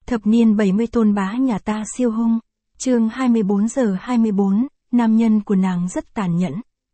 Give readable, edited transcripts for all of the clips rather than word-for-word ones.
Thập niên 70 tôn bá nhà ta siêu hung. Chương 24:24, nam nhân của nàng rất tàn nhẫn.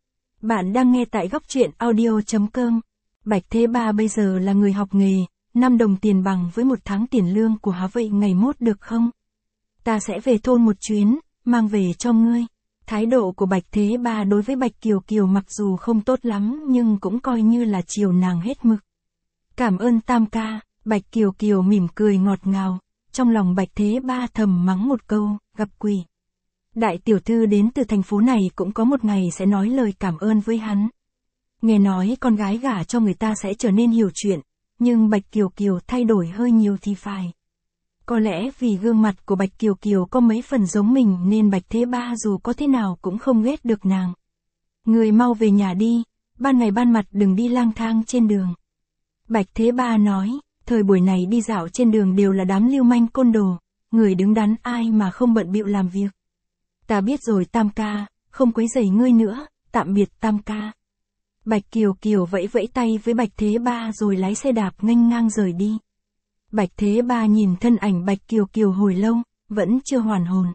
Bạn đang nghe tại góc truyện audio.com. Bạch Thế Ba bây giờ là người học nghề, 5 đồng tiền bằng với 1 tháng tiền lương của Hà, vậy ngày mốt được không? Ta sẽ về thôn một chuyến, mang về cho ngươi. Thái độ của Bạch Thế Ba đối với Bạch Kiều Kiều mặc dù không tốt lắm nhưng cũng coi như là chiều nàng hết mực. Cảm ơn Tam ca. Bạch Kiều Kiều mỉm cười ngọt ngào, trong lòng Bạch Thế Ba thầm mắng một câu, gặp quỷ. Đại tiểu thư đến từ thành phố này cũng có một ngày sẽ nói lời cảm ơn với hắn. Nghe nói con gái gả cho người ta sẽ trở nên hiểu chuyện, nhưng Bạch Kiều Kiều thay đổi hơi nhiều thì phải. Có lẽ vì gương mặt của Bạch Kiều Kiều có mấy phần giống mình nên Bạch Thế Ba dù có thế nào cũng không ghét được nàng. Người mau về nhà đi, ban ngày ban mặt đừng đi lang thang trên đường. Bạch Thế Ba nói, thời buổi này đi dạo trên đường đều là đám lưu manh côn đồ, người đứng đắn ai mà không bận bịu làm việc. Ta biết rồi Tam ca, không quấy rầy ngươi nữa, tạm biệt Tam ca. Bạch Kiều Kiều vẫy vẫy tay với Bạch Thế Ba rồi lái xe đạp nghênh ngang rời đi. Bạch Thế Ba nhìn thân ảnh Bạch Kiều Kiều hồi lâu, vẫn chưa hoàn hồn.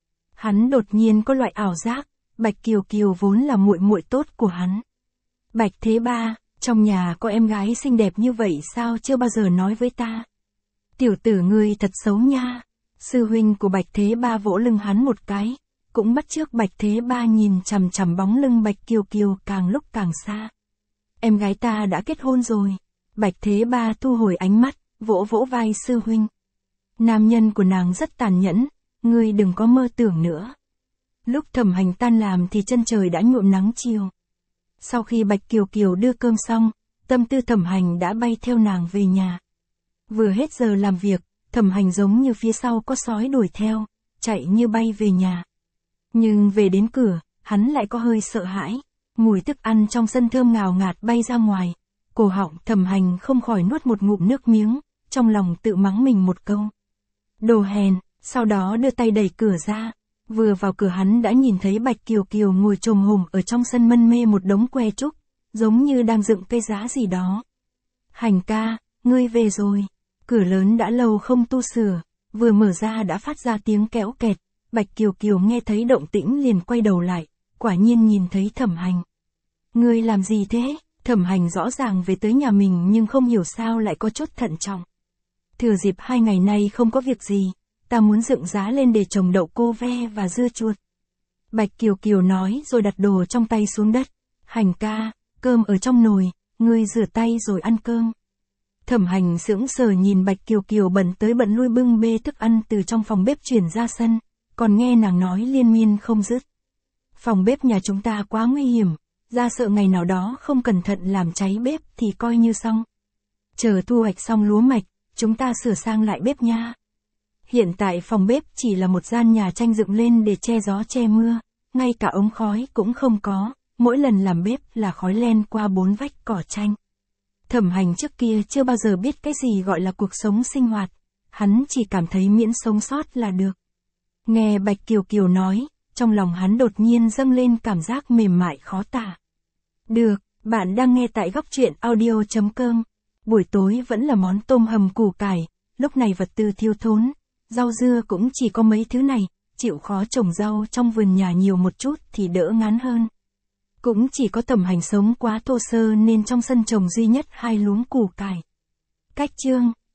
Hắn đột nhiên có loại ảo giác, Bạch Kiều Kiều vốn là muội muội tốt của hắn. Bạch Thế Ba, trong nhà có em gái xinh đẹp như vậy sao chưa bao giờ nói với ta? Tiểu tử ngươi thật xấu nha. Sư huynh của Bạch Thế Ba vỗ lưng hắn một cái, cũng bắt chước Bạch Thế Ba nhìn chằm chằm bóng lưng Bạch Kiều Kiều càng lúc càng xa. Em gái ta đã kết hôn rồi. Bạch Thế Ba thu hồi ánh mắt, vỗ vỗ vai sư huynh. Nam nhân của nàng rất tàn nhẫn, ngươi đừng có mơ tưởng nữa. Lúc Thẩm Hành tan làm thì chân trời đã nhuộm nắng chiều. Sau khi Bạch Kiều Kiều đưa cơm xong, tâm tư Thẩm Hành đã bay theo nàng về nhà. Vừa hết giờ làm việc, Thẩm Hành giống như phía sau có sói đuổi theo, chạy như bay về nhà. Nhưng về đến cửa, hắn lại có hơi sợ hãi, mùi thức ăn trong sân thơm ngào ngạt bay ra ngoài, cổ họng Thẩm Hành không khỏi nuốt một ngụm nước miếng, trong lòng tự mắng mình một câu. Đồ hèn, sau đó đưa tay đẩy cửa ra, vừa vào cửa hắn đã nhìn thấy Bạch Kiều Kiều ngồi chồm hổm ở trong sân mân mê một đống que trúc, giống như đang dựng cây giá gì đó. Hành ca, ngươi về rồi. Cửa lớn đã lâu không tu sửa, vừa mở ra đã phát ra tiếng kéo kẹt. Bạch Kiều Kiều nghe thấy động tĩnh liền quay đầu lại, quả nhiên nhìn thấy Thẩm Hành. Ngươi làm gì thế? Thẩm Hành rõ ràng về tới nhà mình nhưng không hiểu sao lại có chút thận trọng. Thừa dịp 2 ngày nay không có việc gì, ta muốn dựng giá lên để trồng đậu cô ve và dưa chuột. Bạch Kiều Kiều nói rồi đặt đồ trong tay xuống đất. Hành ca, cơm ở trong nồi, ngươi rửa tay rồi ăn cơm. Thẩm Hành sững sờ nhìn Bạch Kiều Kiều bận tới bận lui bưng bê thức ăn từ trong phòng bếp chuyển ra sân, còn nghe nàng nói liên miên không dứt. Phòng bếp nhà chúng ta quá nguy hiểm, ra sợ ngày nào đó không cẩn thận làm cháy bếp thì coi như xong. Chờ thu hoạch xong lúa mạch, chúng ta sửa sang lại bếp nha. Hiện tại phòng bếp chỉ là một gian nhà tranh dựng lên để che gió che mưa, ngay cả ống khói cũng không có, mỗi lần làm bếp là khói len qua 4 vách cỏ tranh. Thẩm Hành trước kia chưa bao giờ biết cái gì gọi là cuộc sống sinh hoạt, hắn chỉ cảm thấy miễn sống sót là được. Nghe Bạch Kiều Kiều nói, trong lòng hắn đột nhiên dâng lên cảm giác mềm mại khó tả. Được, bạn đang nghe tại góc truyện audio.com. Buổi tối vẫn là món tôm hầm củ cải, lúc này vật tư thiếu thốn, rau dưa cũng chỉ có mấy thứ này, chịu khó trồng rau trong vườn nhà nhiều một chút thì đỡ ngán hơn. Cũng chỉ có Thẩm Hành sống quá thô sơ nên trong sân trồng duy nhất 2 luống củ cải. Cách chương